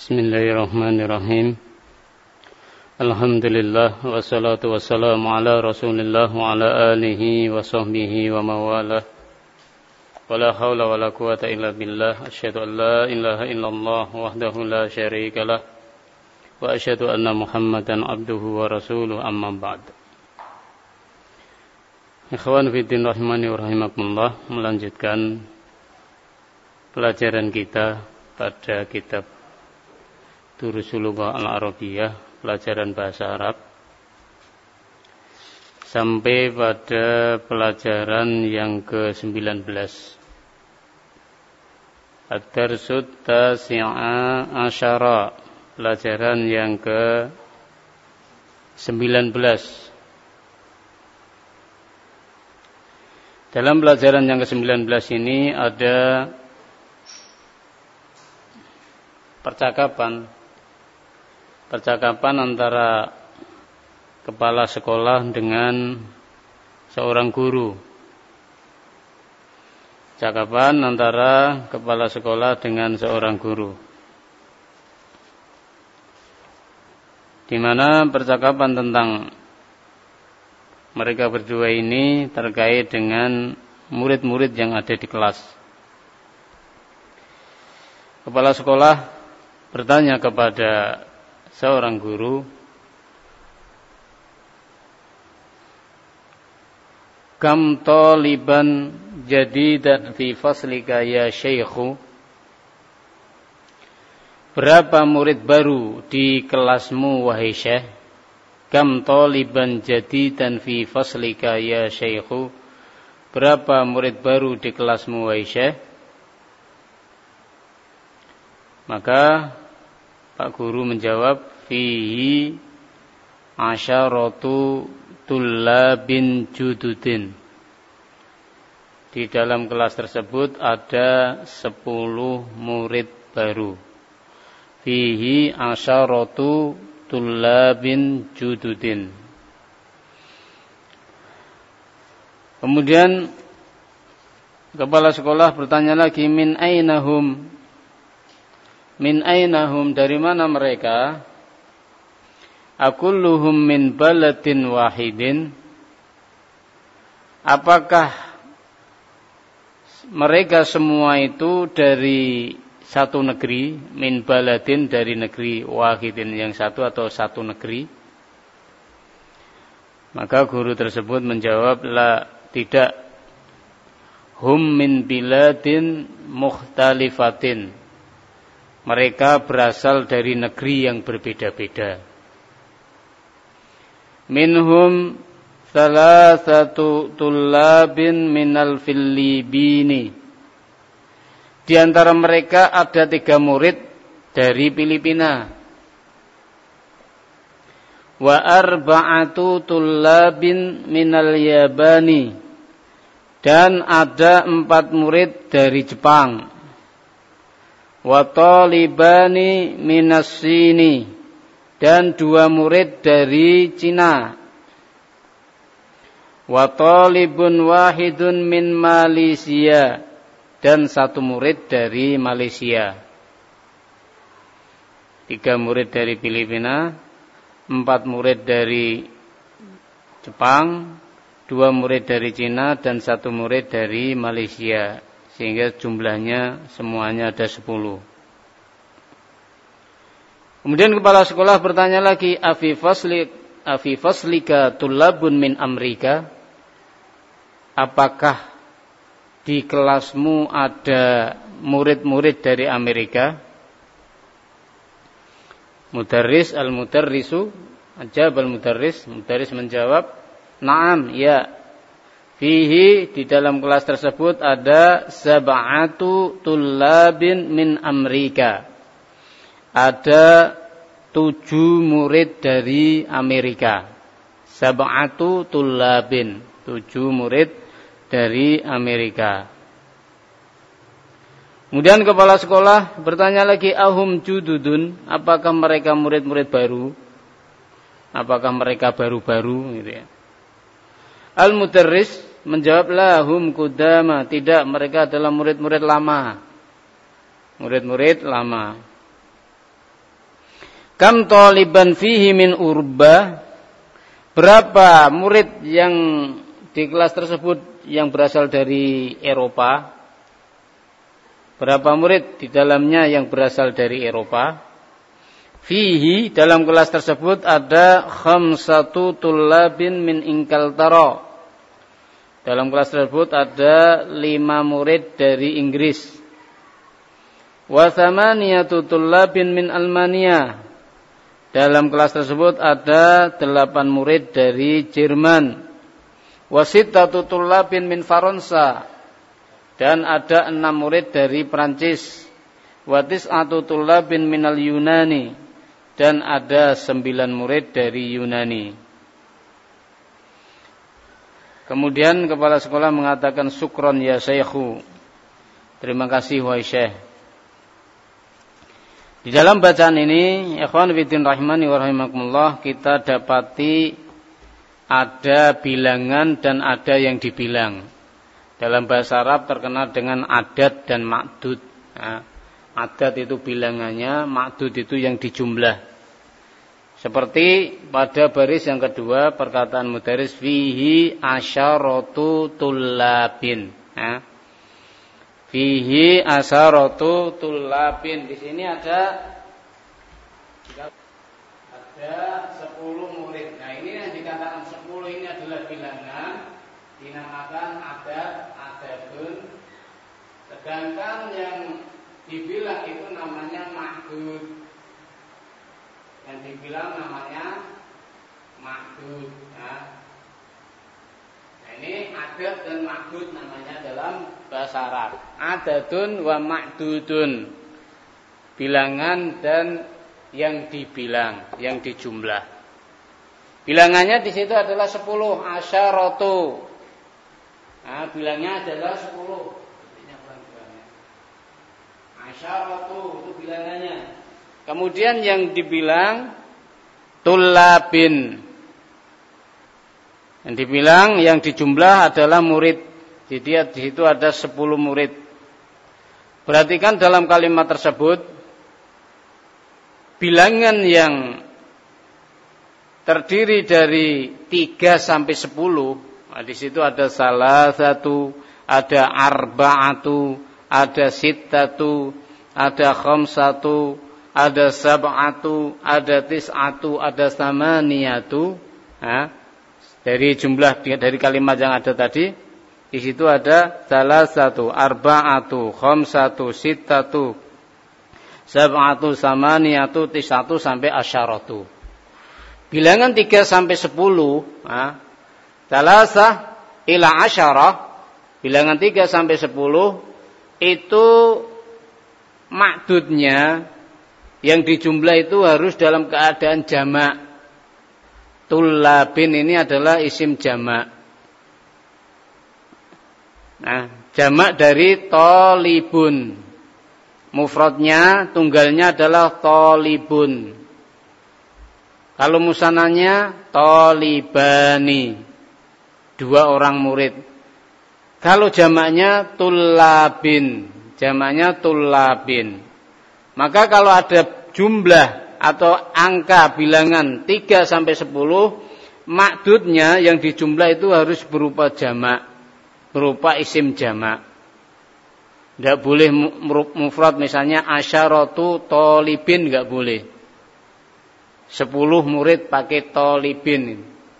Bismillahirrahmanirrahim. Alhamdulillah wassalatu wassalamu ala Rasulillah wa ala alihi wa sahbihi wa mawalah. Wala haula wala quwata illa billah. Asyhadu an la ilaha illallah wahdahu la syarikalah wa asyhadu anna Muhammadan abduhu wa rasuluh, amma ba'd. Ikhwan fiddin rahimani wa rahimakumullah, melanjutkan pelajaran kita pada kitab Durusul Lughah Al-Arabiyyah, pelajaran bahasa Arab, sampai pada pelajaran yang ke-19, Ad-Darsut Tasi'a Asyara, pelajaran yang ke-19. Dalam pelajaran yang ke-19 ini ada percakapan antara kepala sekolah dengan seorang guru. Percakapan antara kepala sekolah dengan seorang guru, di mana percakapan tentang mereka berdua ini terkait dengan murid-murid yang ada di kelas. Kepala sekolah bertanya kepada seorang guru, "Kam taliban jadidan fi faslika ya syaikhu?" Berapa murid baru di kelasmu wahai syekh? Kam taliban jadidan fi faslika ya syaikhu? Berapa murid baru di kelasmu wahai syekh? Maka Pak Guru menjawab, fihi asyaratu tullabin jududin. Di dalam kelas tersebut ada 10 murid baru. Fihi asyaratu tullabin jududin. Kemudian kepala sekolah bertanya lagi, min ainahum? Min ainahum, dari mana mereka? Akulluhum min baladin wahidin. Apakah mereka semua itu dari satu negeri? Min baladin, dari negeri, wahidin, yang satu atau satu negeri? Maka guru tersebut menjawab, la, tidak. Hum min biladin mukhtalifatin. Mereka berasal dari negeri yang berbeda-beda. Minhum thalathatu tullabin minal Filipini. Di antara mereka ada 3 murid dari Filipina. Wa arba'atu tullabin minal Yabani. Dan ada 4 murid dari Jepang. Wa talibani minas Sini, dan 2 murid dari Cina. Wa talibun wahidun min Malaysia, dan 1 murid dari Malaysia. 3 murid dari Filipina, 4 murid dari Jepang, 2 murid dari Cina, dan 1 murid dari Malaysia. Sehingga jumlahnya semuanya ada 10. Kemudian kepala sekolah bertanya lagi, afi faslika tullabun min Amerika? Apakah di kelasmu ada murid-murid dari Amerika? Mudarris al-mudarrisu, ajab al-mudarris, mudarris menjawab, na'am, ya. Fihi, di dalam kelas tersebut ada 7 tullabin min Amerika. Ada 7 murid dari Amerika. 7 tullabin, 7 murid dari Amerika. Kemudian kepala sekolah bertanya lagi, ahum jududun? Apakah mereka murid-murid baru? Apakah mereka baru-baru? Gitu ya. Al-mudarris menjawab, lahum kudama, tidak, mereka adalah murid-murid lama. Murid-murid lama. Kam taliban fihi min urba, berapa murid yang di kelas tersebut yang berasal dari Eropa? Berapa murid di dalamnya yang berasal dari Eropa? Fihi, dalam kelas tersebut ada khamsatu tullabin min Ingkaltara. Dalam kelas tersebut ada 5 murid dari Inggris. Wa thamaniyatu tullabin min Almania. Dalam kelas tersebut ada 8 murid dari Jerman. Wa sittatu tullabin min Faransa. Dan ada 6 murid dari Prancis. Wa tis'atu tullabin minal Yunani. Dan ada 9 murid dari Yunani. Kemudian kepala sekolah mengatakan syukron ya Syekhu. Terima kasih wahai Syekh. Di dalam bacaan ini, ikhwan fillah rahimani wa rahimakumullah, kita dapati ada bilangan dan ada yang dibilang. Dalam bahasa Arab terkenal dengan adat dan ma'dud. Nah, adat itu bilangannya, ma'dud itu yang dijumlah. Seperti pada baris yang kedua perkataan mudaris fihi asyaratu tullabin. Nah, fihi asyaratu tullabin. Di sini ada 10 murid. Nah, ini yang dikatakan 10 ini adalah bilangan, dinamakan adadun. Sedangkan yang dibilang itu namanya ma'dud. Yang dibilang namanya ma'dud. Nah, ini adat dan ma'dud namanya dalam bahasa Arab. Adadun wa ma'dudun. Bilangan dan yang dibilang, yang dijumlah. Bilangannya di situ adalah 10, asyaratu. Nah, bilangnya adalah 10. Asyaratu itu bilangannya. Kemudian yang dibilang tullabin. Yang dibilang, yang dijumlah adalah murid. Jadi di situ ada 10 murid. Perhatikan dalam kalimat tersebut, bilangan yang terdiri dari 3 sampai 10. Nah, di situ ada salah satu, ada arba'atu, ada sittatu, ada khamsatu, ada sab'atu, ada tis'atu, ada samaniyatu. Nah, dari jumlah dari kalimat yang ada tadi, di situ ada salah satu, arba'atu, khamsatu, sittatu, sab'atu, samaniyatu, tis'atu sampai asyaratu. Bilangan 3 sampai 10, nah, salasah ila asyarah, bilangan 3 sampai 10 itu ma'dudnya yang dijumlah itu harus dalam keadaan jamak. Tullabin ini adalah isim jamak. Nah, jamak dari tolibun. Mufradnya, tunggalnya adalah tolibun. Kalau musananya tolibani. 2 orang murid. Kalau jamaknya tullabin. Jamaknya tullabin. Maka kalau ada jumlah atau angka bilangan 3 sampai 10, ma'dudnya yang dijumlah itu harus berupa jamak, berupa isim jamak. Tidak boleh mufrad, misalnya asyaratu tolibin, tidak boleh. 10 murid pakai tolibin.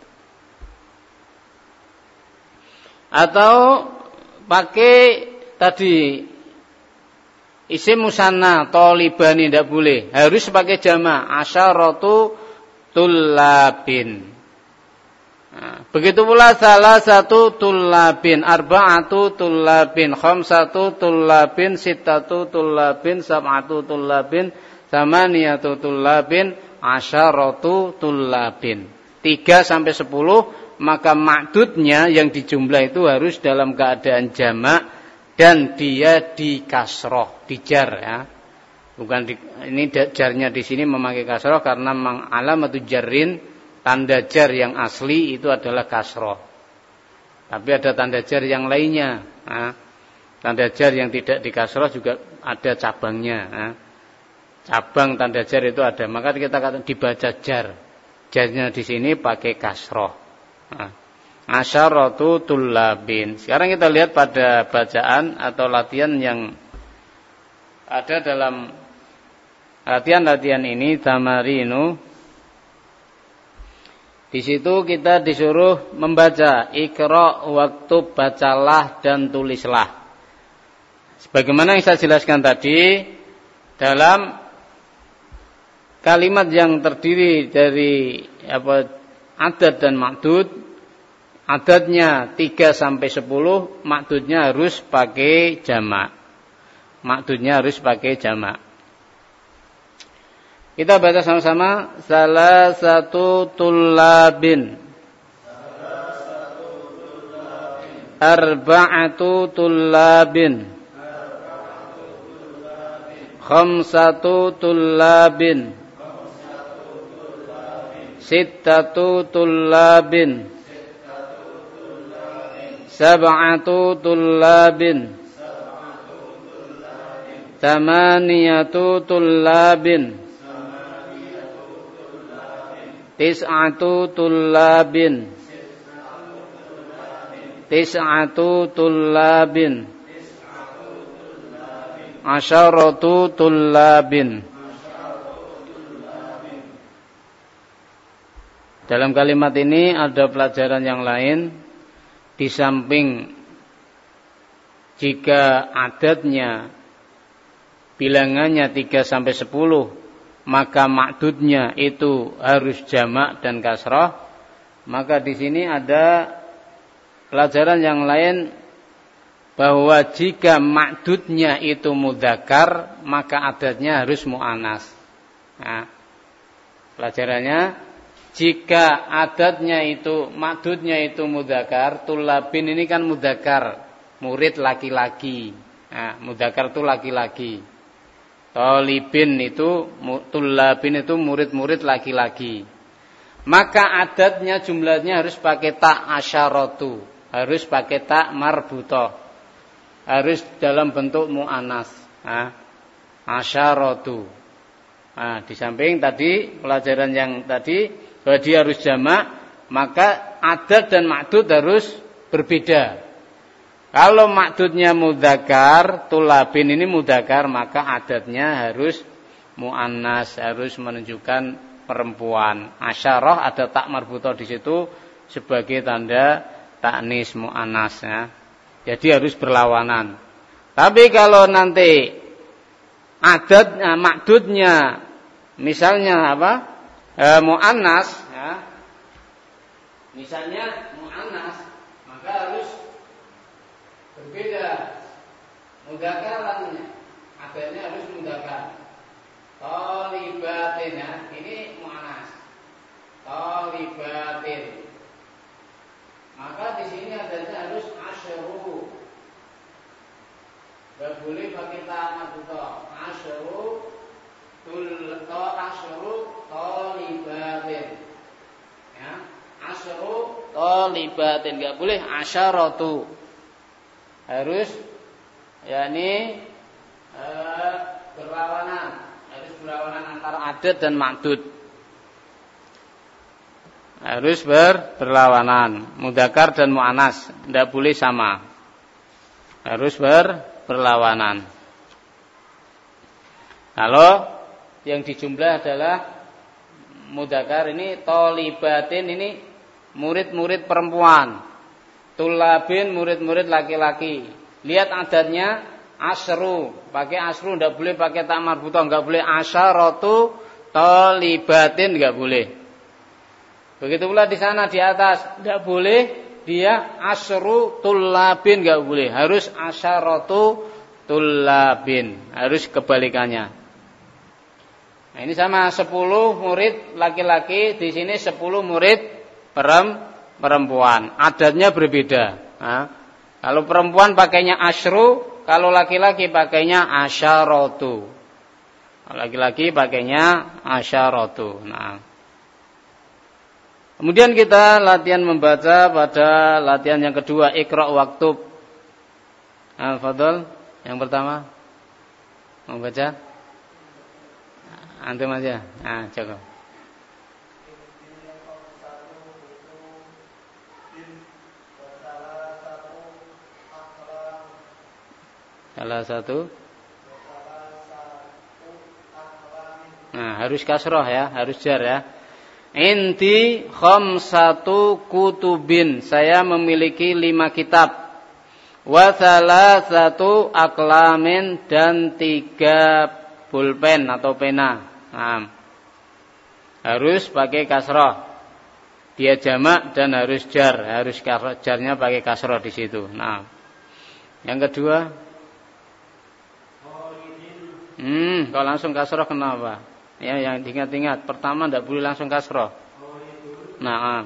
Atau pakai tadi isim musanna tolibani, tidak boleh. Harus pakai jamak, asyaratu tullabin. Nah, begitu pula salah satu tullabin, arba'atu tullabin, khamsatu tullabin, sittatu tullabin, sab'atu tullabin, samaniyatu tullabin, asyaratu tullabin. 3 sampai 10, maka ma'dudnya yang dijumlah itu harus dalam keadaan jamak dan dia di kasroh, di jar ya. Bukan ini jarnya di sini memakai kasroh karena memang alamatu jarrin, tanda jar yang asli itu adalah kasroh. Tapi ada tanda jar yang lainnya. Nah, tanda jar yang tidak di kasroh juga ada cabangnya. Nah, cabang tanda jar itu ada. Maka kita katakan dibaca jar. Jarnya di sini pakai kasroh. Nah, asyaratu tullabin. Sekarang kita lihat pada bacaan atau latihan yang ada dalam latihan-latihan ini, tamarinu. Di situ kita disuruh membaca ikra, waktub, bacalah dan tulislah. Sebagaimana yang saya jelaskan tadi, dalam kalimat yang terdiri dari adad dan ma'dud, adadnya 3 sampai 10, ma'dudnya harus pakai jamak. Ma'dudnya harus pakai jamak. Kita baca sama-sama. Salah satu tullabin. Arba'atu tullabin. Khamsatu tullabin. Sittatu tullabin. Sab'atu tullabin. Tamaniyatu tullabin. Tis'atu tullabin. Tis'atu tullabin. Asyaratu tullabin. Dalam kalimat ini ada pelajaran yang lain. Di samping jika adadnya bilangannya 3 sampai 10, maka ma'dudnya itu harus jamak dan kasrah. Maka di sini ada pelajaran yang lain, bahwa jika ma'dudnya itu mudzakkar, maka adadnya harus mu'annas. Nah, pelajarannya, jika adadnya itu, ma'dudnya itu mudzakkar, tullabin ini kan mudzakkar, murid laki-laki. Nah, mudzakkar itu laki-laki. Talibin itu, tullabin itu murid-murid laki-laki. Maka adadnya, jumlahnya harus pakai ta asyaratu, harus pakai ta marbutoh, harus dalam bentuk mu'annas. Nah, asyaratu. Nah, di samping tadi pelajaran yang tadi bahwa dia harus jamak, maka adad dan ma'dud harus berbeda. Kalau ma'dudnya mudzakkar, tullabin ini mudzakkar, maka adadnya harus mu'annas, harus menunjukkan perempuan. Asyarah ada tak marbutoh di situ sebagai tanda ta'nis mu'annas, ya. Jadi harus berlawanan. Tapi kalau nanti adadnya, ma'dudnya misalnya mu'annas, ya. Misalnya mu'annas, maka harus berbeda. Mudzakkarannya, adanya harus mudzakkar. Thalibatin, ya. Ini mu'annas. Thalibatin. Maka di sini adanya harus asyru. Enggak boleh pakai ta marbutoh. Asyru thalibatin. Ya, asyru thalibatin, enggak boleh asyaratu. Harus yakni berlawanan, harus berlawanan antara adad dan ma'dud. Harus berlawanan, mudzakkar dan mu'annas, tidak boleh sama. Harus berlawanan. Kalau yang dijumlah adalah mudzakkar, ini thalibatin, ini murid-murid perempuan. Tullabin murid-murid laki-laki. Lihat adadnya asru, pakai asru, enggak boleh pakai ta marbutoh, enggak boleh asyaratu thalibatin, enggak boleh. Begitu pula di sana di atas, enggak boleh dia asru tullabin, enggak boleh. Harus asyaratu tullabin, harus kebalikannya. Nah, ini sama 10 murid laki-laki, di sini 10 murid perempuan, adadnya berbeda. Nah, kalau perempuan pakainya asyru, kalau laki-laki pakainya asyaratu. Laki-laki pakainya asyaratu. Nah, kemudian kita latihan membaca pada latihan yang kedua, Iqra waktub. Fadhol, yang pertama membaca. Antum aja. Nah, cukup. Salah satu. Nah, harus kasroh ya, harus jar ya. Inti khamsatu kutubin. Saya memiliki 5 kitab. Wa salasatu aqlamin, dan 3 pulpen atau pena. Nah, harus pakai kasroh. Dia jamak dan harus jar, harus jarnya pakai kasroh di situ. Nah, yang kedua. Kalau langsung kasroh kenapa? Ya, yang ingat-ingat. Pertama tidak boleh langsung kasroh. Nah,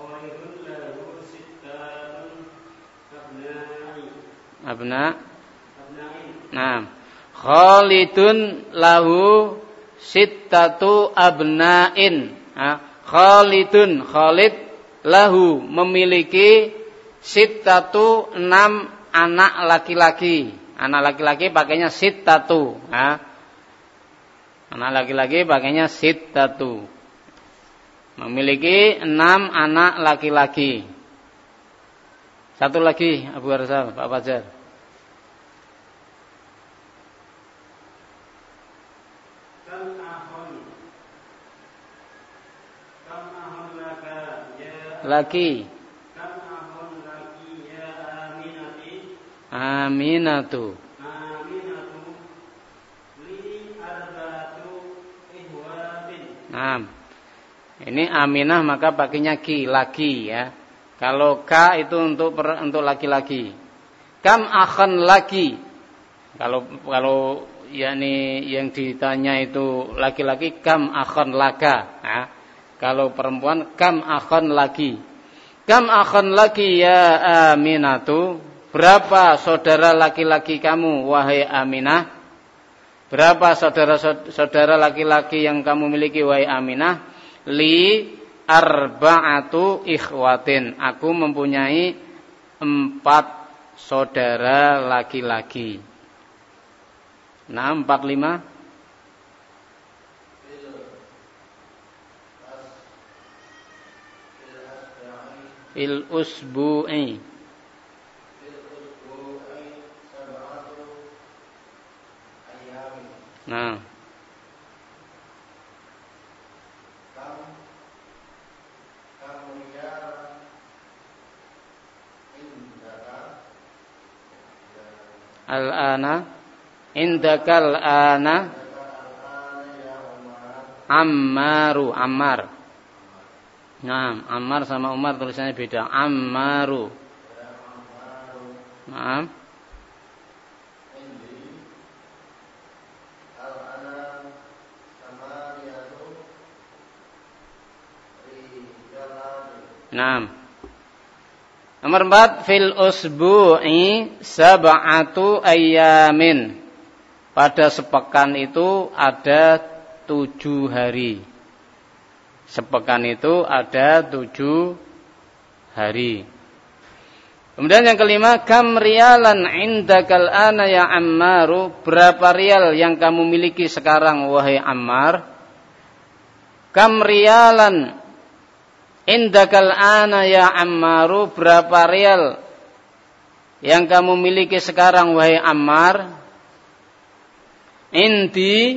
abna. Nah, Khalidun lahu sittatu abna'in. Khalidun, Khalid lahu memiliki sittatu 6 anak laki-laki. Anak laki-laki pakainya sittatu. Anak laki-laki pakainya sittatu. Memiliki 6 anak laki-laki. Satu lagi Abu Harsal, Pak Fajar. Laki. Aminatu. Nah, ini Aminah maka pakainya ki, laki ya. Kalau ka itu untuk laki-laki. Kam akhan laki. Kalau yakni yang ditanya itu laki-laki, kam akhan laka. Nah, kalau perempuan, kam akhan laki. Kam akhan laki ya Aminatu. Berapa saudara laki-laki kamu, wahai Aminah? Berapa saudara laki-laki yang kamu miliki, wahai Aminah? Li arba'atu ikhwatin. Aku mempunyai 4 saudara laki-laki. Nah, 4, 5. Fil usbu'i. Nah, al-ana indakal ana Ammaru, Ammar. Nah, Ammar sama Umar tulisannya beda. Ammaru. Nah, nah. Nomor 4, fil usbu'i sab'atu ayyamin. Pada sepekan itu ada 7 hari. Sepekan itu ada 7 hari. Kemudian yang kelima, kam riyalan indakal ana ya Ammaru. Berapa rial yang kamu miliki sekarang, wahai Ammar? Kam riyalan indakal ana ya Ammaru. Berapa rial yang kamu miliki sekarang, wahai Ammar? Inti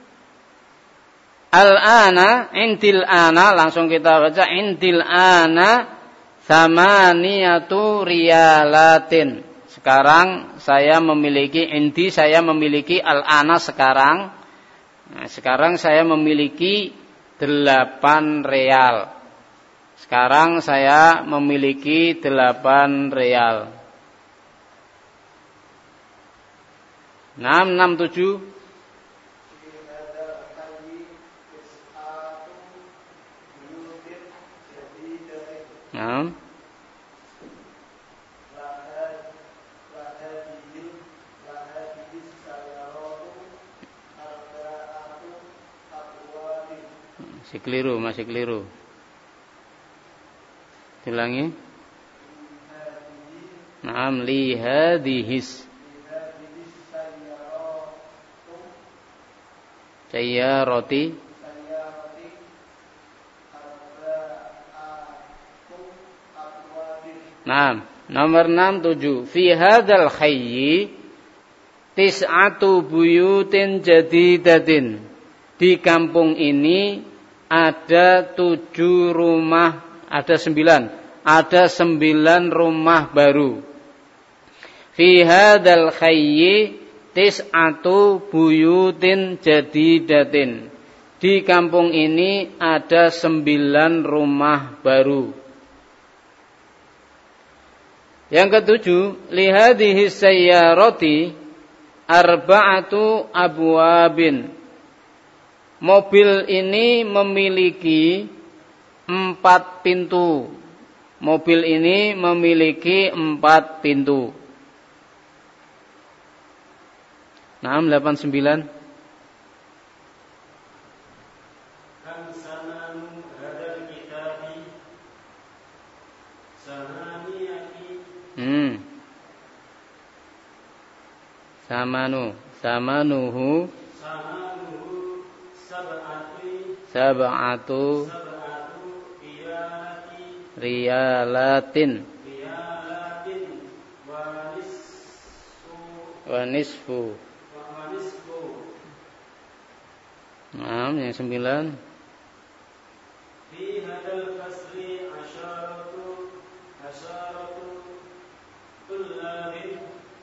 al-ana, intil ana, langsung kita baca intil ana samaniyatu riyalatin. Sekarang saya memiliki, inti saya memiliki al-ana sekarang. Nah, sekarang saya memiliki 8 real. Sekarang saya memiliki 8 real. 6, 6, 7. Nah. Masih keliru. Ulangi. Naam, li hadhis. sayyarati. Nah, nomor 67. Fi hadzal hayyi tis'atu buyutin jadidatin. Di kampung ini ada 7 rumah, ada 9 rumah baru. Fi hadzal hayyi tis'atu buyutin jadidatin. Di kampung ini ada 9 rumah baru. Yang ketujuh, lihadhihi sayyarati arba'atu abwabin. Mobil ini memiliki 4 pintu. Mobil ini memiliki 4 pintu. 89. Samanuhu sab'atu riyalatin wa nisfu. Nah, yang 9. Fi hadal fasli asyaratu tullabin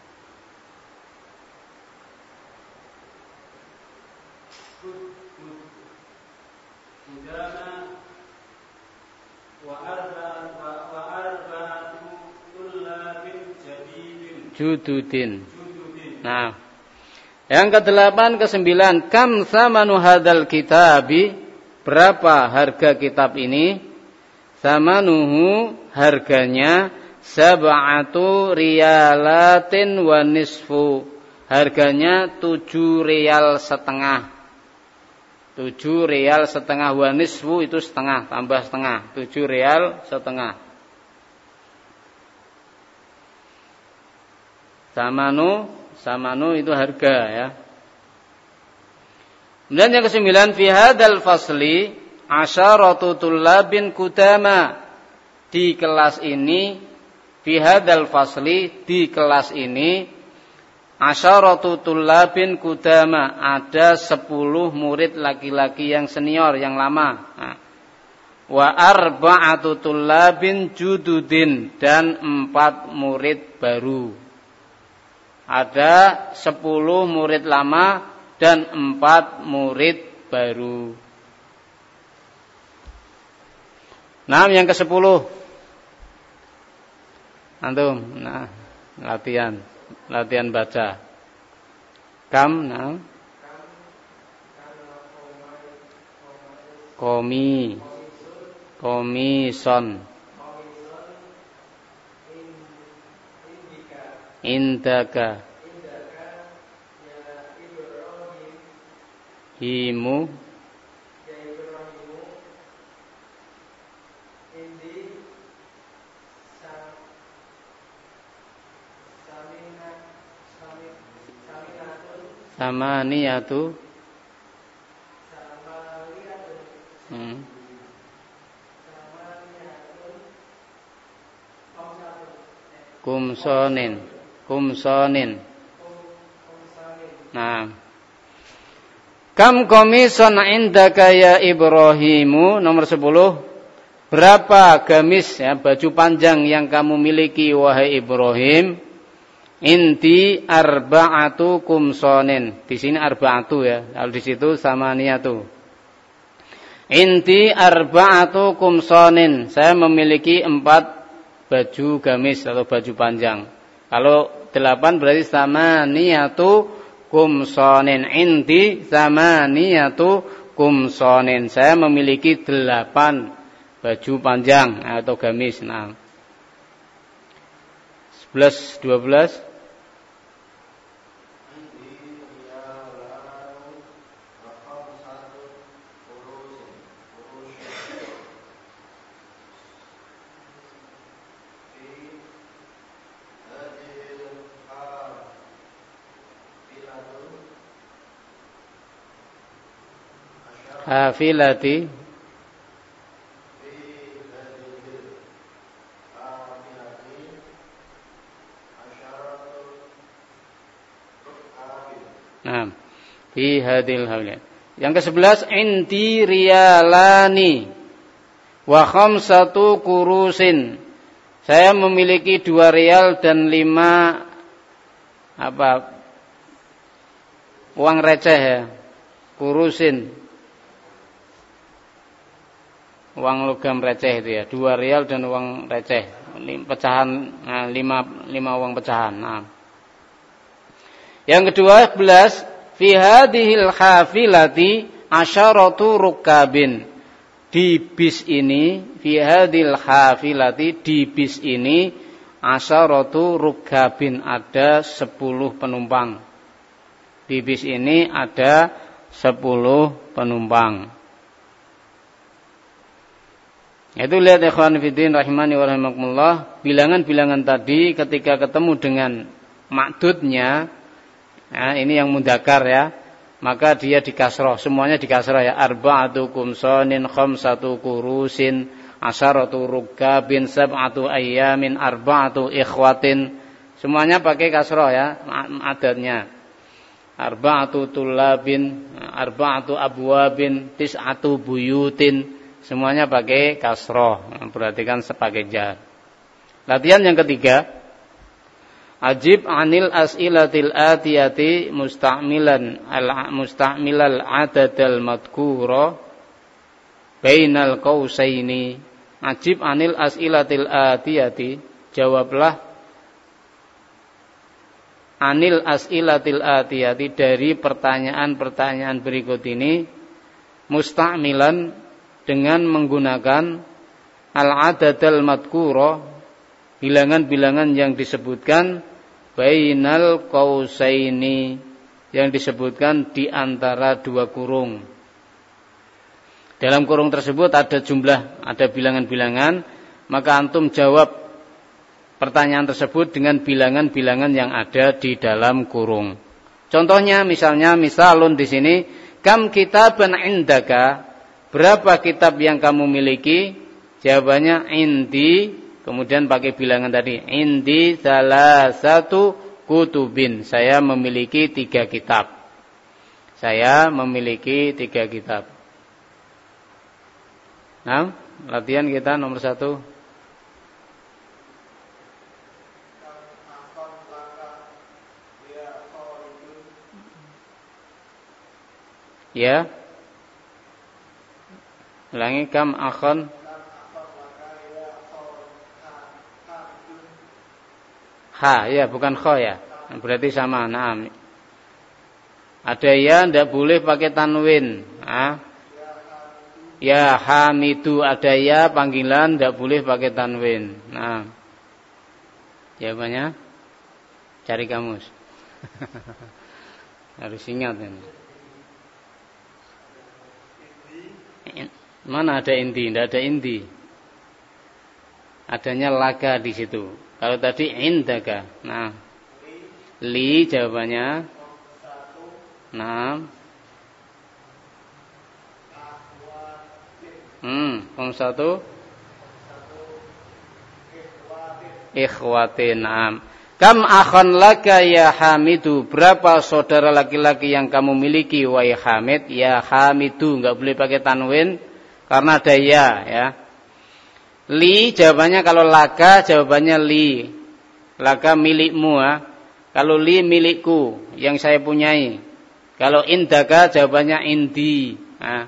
kudana wa arba'atu tullabin jududin. Nah, yang ke-8 ke-9, kam samanu hadzal kitabi, berapa harga kitab ini? Samanuhu, harganya sab'atu riyalatin wa nisfu, harganya 7 rial setengah. 7 rial setengah, wa nisfu itu setengah, tambah setengah, 7 rial setengah. Samanu itu harga ya. Dan yang ke-9, fi hadzal fasli asyaratu tullabin kudama. Di kelas ini, fi hadzal fasli, di kelas ini asyaratu tullabin kudama, ada 10 murid laki-laki yang senior, yang lama. Nah, wa arba'atu tullabin jududin, dan 4 murid baru. Ada 10 murid lama dan 4 murid baru. Nah, yang ke-10. Antum, nah, latihan baca. Kam, nah. Komison. Indaka himu samaniyatu kumsonin. Nah, kam komison indaka ya Ibrahimu, nomor 10. Berapa gamis, ya, baju panjang yang kamu miliki wahai Ibrahim? Inti arba'atu kumsonin. Di sini arba'atu ya, kalau di situ samaniyatu. Inti arba'atu kumsonin. Saya memiliki 4 baju gamis atau baju panjang. Kalau 8 berarti samaniyatu kumsonin. Inti samaniyatu kumsonin. Saya memiliki 8 baju panjang atau gamis. Nah, 11, 12. hafilati nah fi hadil hawlan. Yang ke-11 inti riyalani wa khamsatu kurusin. Saya memiliki 2 rial dan 5 uang receh ya. Kurusin. Uang logam receh itu ya. 2 rial dan uang receh. Pecahan 5 uang pecahan. Nah. Yang ke-12 fi hadhil hafilati asyaratu rukabin. Di bis ini fi hadhil hafilati di bis ini asyaratu rukabin ada 10 penumpang. Di bis ini ada 10 penumpang. Itu lihat ikhwan fillah rahimani wa rahimakumullah, bilangan-bilangan tadi ketika ketemu dengan ma'dudnya, ya, ini yang mudzakkar ya, maka dia dikasroh, semuanya dikasroh ya. Arba'atu kumsonin, khamsatu kurusin, asyaratu rukabin, sab'atu ayyamin, arba'atu ikhwatin. Semuanya pakai kasroh ya, adatnya. Arba'atu tulabin, arba'atu abwabin, tis'atu buyutin. Semuanya pakai kasroh, perhatikan sebagai jar. Latihan yang ketiga, ajib anil as'ilatil atiyati musta'milal adadal madkura bainal qausaini. Ajib anil as'ilatil atiyati, jawablah anil as'ilatil atiyati, dari pertanyaan-pertanyaan berikut ini, musta'milan, dengan menggunakan al-adadal madkura, bilangan-bilangan yang disebutkan, bainal qausaini, yang disebutkan di antara 2 kurung. Dalam kurung tersebut ada bilangan-bilangan, maka antum jawab pertanyaan tersebut dengan bilangan-bilangan yang ada di dalam kurung. Contohnya misalun di sini, kam kitaban indaka, berapa kitab yang kamu miliki? Jawabannya indi, kemudian pakai bilangan tadi, indi salasatu kutubin, saya memiliki 3 kitab. Saya memiliki 3 kitab. Nah, latihan kita nomor 1. Ya. Ulangi, kam akhon. Ha, ya, bukan kho ya. Berarti sama. Naam. Ada ya, tidak boleh pakai tanwin. Ya hamidu, ada ya panggilan, tidak boleh pakai tanwin. Nah, jawabannya cari kamus. Harus ingat ini. Mana ada inti? Tidak ada inti. Adanya laka di situ. Kalau tadi indaka. Nah, li jawabannya. Nah. Satu. Ikhwatin. Nah. Kam akhon laka ya Hamidu, berapa saudara laki-laki yang kamu miliki wahai Hamid? Ya Hamidu, enggak boleh pakai tanwin karena ada ya. Li jawabannya, kalau laka jawabannya li. Laka milikmu ya. Kalau li milikku, yang saya punyai. Kalau indaka jawabannya indi. Nah.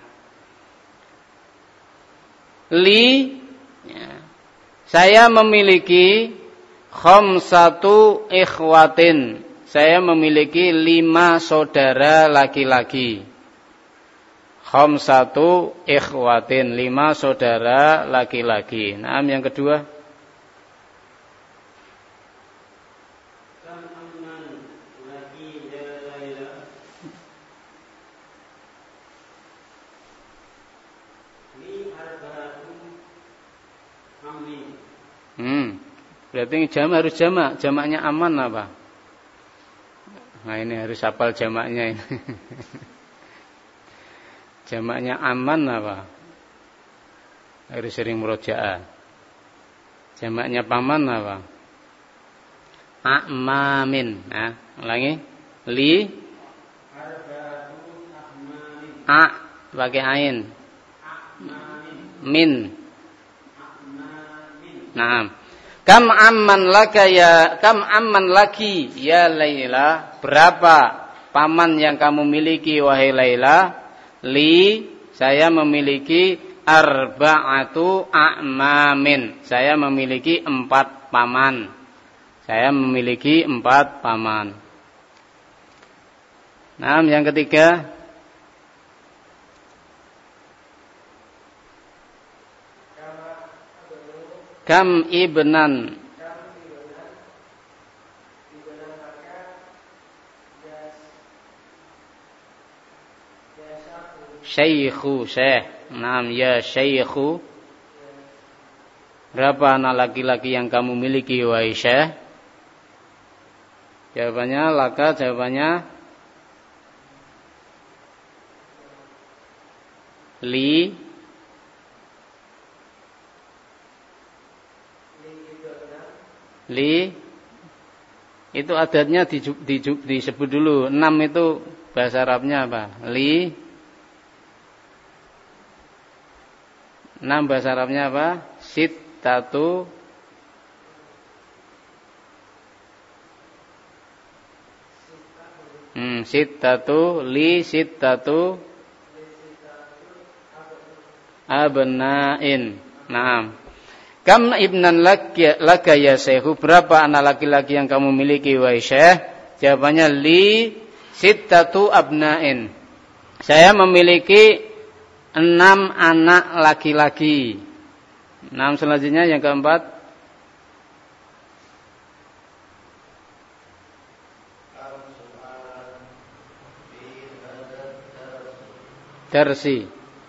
Li ya. Saya memiliki khamsatu ikhwatin, saya memiliki 5 saudara laki-laki. Khamsatu ikhwatin, 5 saudara laki-laki. Nah, yang kedua. Berarti harus jamak. Jamaknya aman apa? Nah, ini harus hafal jamaknya ini. Jamaknya aman apa? Harus sering murojaah. Jamaknya paman apa? A'mamin. Nah, ulangi. Li a pakai ain. Min. Naam. Kam amman laki ya Laila? Berapa paman yang kamu miliki wahai Laila? Li, saya memiliki arba'atu a'mamin. Saya memiliki 4 paman. Saya memiliki 4 paman. Nah, yang ketiga. Kam ibnan. Syaikhu, syekh. Naam ya syaikhu. Berapa anak laki-laki yang kamu miliki wahai syekh? Jawabannya laka, jawabannya li. Li itu adatnya disebut dulu. 6 itu bahasa Arabnya apa? Li. 6 bahasa Arabnya apa? Sittatu. Sittatu li sittatu abna'in. Naam. Kam ibnan laka ya syekhu? Berapa anak laki-laki yang kamu miliki wahai syekh? Jawabannya li sittatu abna'in. Saya memiliki 6 anak laki-laki. 6 selanjutnya yang keempat. Darsi.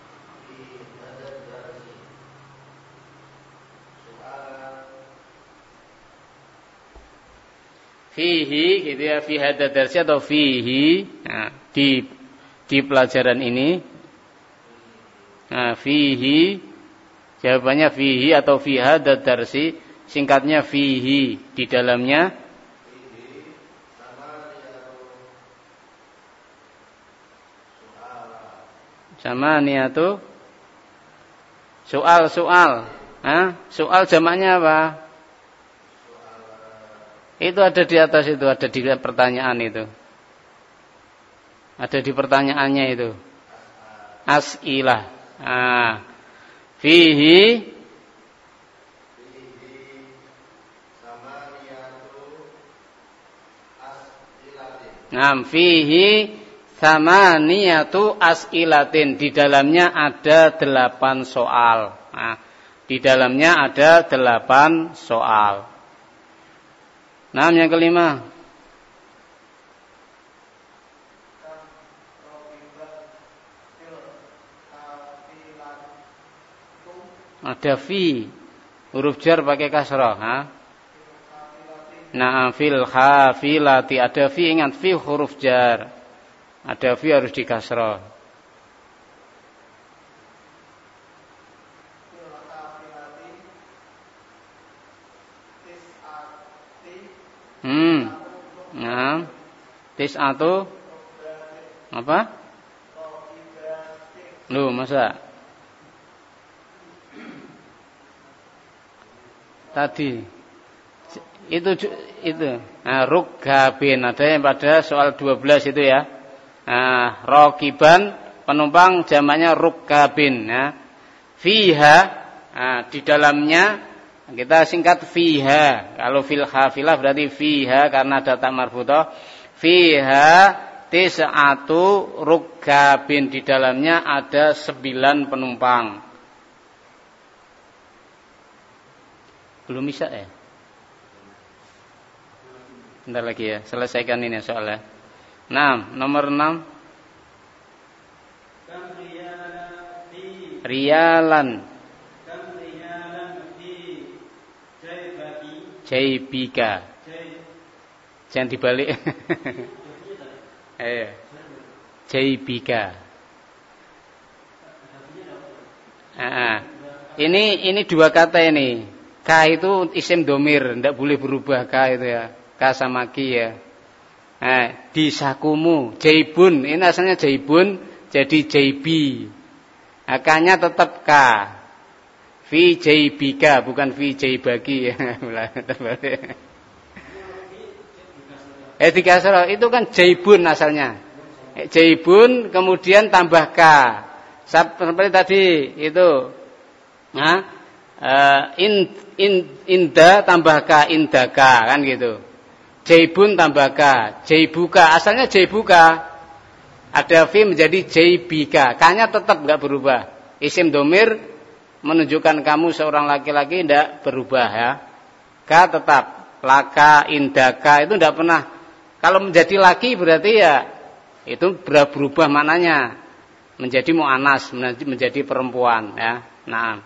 Fihi gitu ya, fi hadza darsi atau fihi. Nah, di pelajaran ini. Nah, fihi jawabannya fihi atau fi hadza darsi, singkatnya fihi, di dalamnya sama niatu soal. Soal jamaknya apa? Itu ada di atas itu, ada di pertanyaan itu. Ada di pertanyaannya itu. As'ilah. Fihi fihi samaniyatu as'ilatin. Di dalamnya ada 8 soal. Di dalamnya ada 8 soal. Nah, yang kelima. Ada fi, huruf jar pakai kasrah. Nah, fil khafilati, ada fi, ingat fi huruf jar. Ada fi harus di kasrah. Nah, tis'atu apa? Loh, masa? Tadi itu rukabin, ada yang pada soal 12 itu ya. Rokiban penumpang jamaknya rukabin ya. Fiha di dalamnya kita singkat fiha. Kalau fil khafilah berarti fiha karena data marfuthah. Fiha tis'atu rukabin, di dalamnya ada 9 penumpang. Belum bisa ya? Bentar lagi ya, selesaikan ini soalnya. Nah, nomor 6. Riyalan. Jaibika. Jangan dibalik. Ayo. Jaibika. Ini dua kata ini. Ka itu isim domir, tidak boleh berubah ka itu ya. Ka sama ki ya. Di sakumu, jaibun. Ini asalnya jaibun, jadi jaibi. Akanya tetap ka. Fi jaibika, bukan fi jaibaki ya. Dikasroh itu kan jaibun asalnya. Jaibun kemudian tambah ka. Seperti tadi itu. Inda tambah ka, indaka kan gitu. Jaibun tambah ka, jaibuka. Asalnya jaibuka. Ada fi menjadi jaibika. Ka-nya tetap enggak berubah. Isim domir menunjukkan kamu seorang laki-laki tidak berubah ya. Ka tetap. Laka, indaka itu tidak pernah. Kalau menjadi laki berarti ya itu berubah maknanya menjadi mu'anas, menjadi perempuan ya. Nah,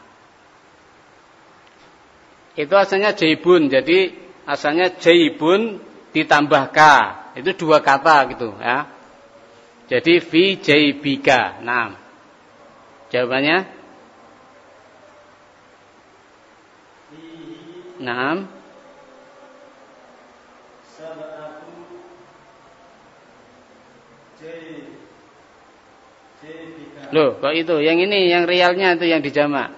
itu asalnya jaibun, jadi asalnya jaibun ditambah ka, itu dua kata gitu ya. Jadi fi jaibika. Nah, jawabannya Naam. Loh, kok itu? Yang ini, yang realnya itu yang dijamak.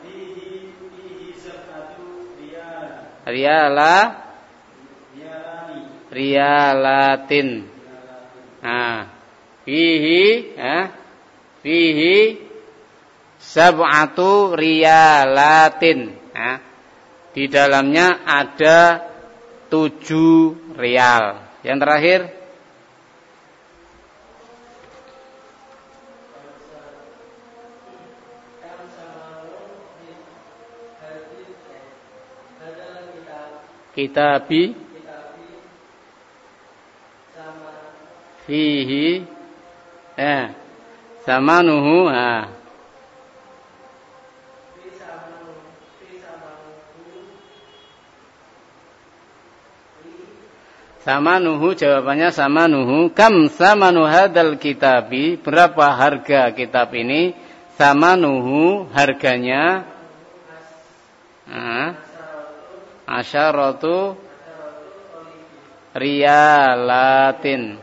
Rialatin. Fihi sab'atu riyalatin. Di dalamnya ada 7 rial. Yang terakhir kitabi fihi samanuhu samanuhu, jawabannya samanuhu. Kam samanu hadal kitabi, berapa harga kitab ini? Samanuhu, harganya asyaratu riyalatin.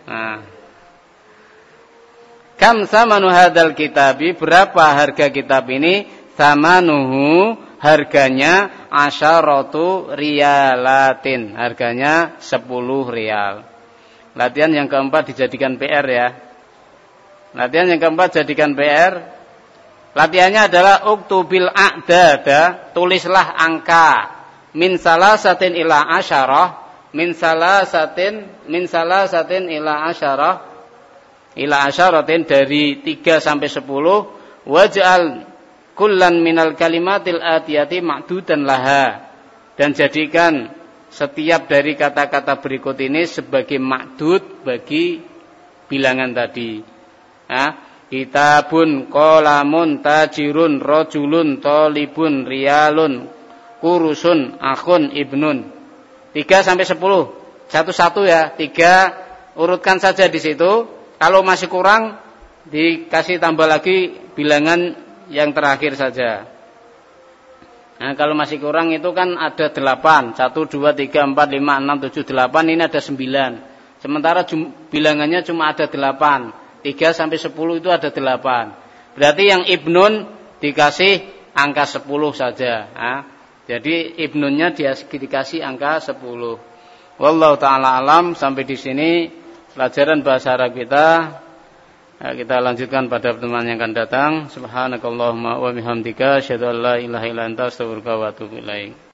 Kam samanu hadal kitabi, berapa harga kitab ini? Samanuhu, harganya asyaratu riyalatin, harganya 10 rial. Latihan yang keempat dijadikan PR ya. Latihan yang keempat jadikan PR. Latihannya adalah uktubil a'dada, tulislah angka min salasatin ila asyarah, min salasatin ila asyaratin, dari 3 sampai 10. Waj'al kullan minal kalimatil atiyati ma'dudan laha, dan jadikan setiap dari kata-kata berikut ini sebagai ma'dud bagi bilangan tadi. Kitabun, qalamun, tajirun, rajulun, talibun, riyalun, kurusun, akhun, ibnun. 3 sampai 10. Satu-satu ya. 3 urutkan saja di situ. Kalau masih kurang dikasih tambah lagi bilangan yang terakhir saja. Nah, kalau masih kurang itu kan ada 8. 1, 2, 3, 4, 5, 6, 7, 8. Ini ada 9. Sementara bilangannya cuma ada 8. 3 sampai 10 itu ada 8. Berarti yang ibnun dikasih angka 10 saja. Jadi ibnunnya dikasih angka 10. Wallahu ta'ala alam. Sampai di sini pelajaran bahasa Arab kita. Kita lanjutkan pada pertemuan yang akan datang. Subhanakallahumma wa bihamdika asyhadu an la ilaha illa anta astaghfiruka wa atubu ilaik.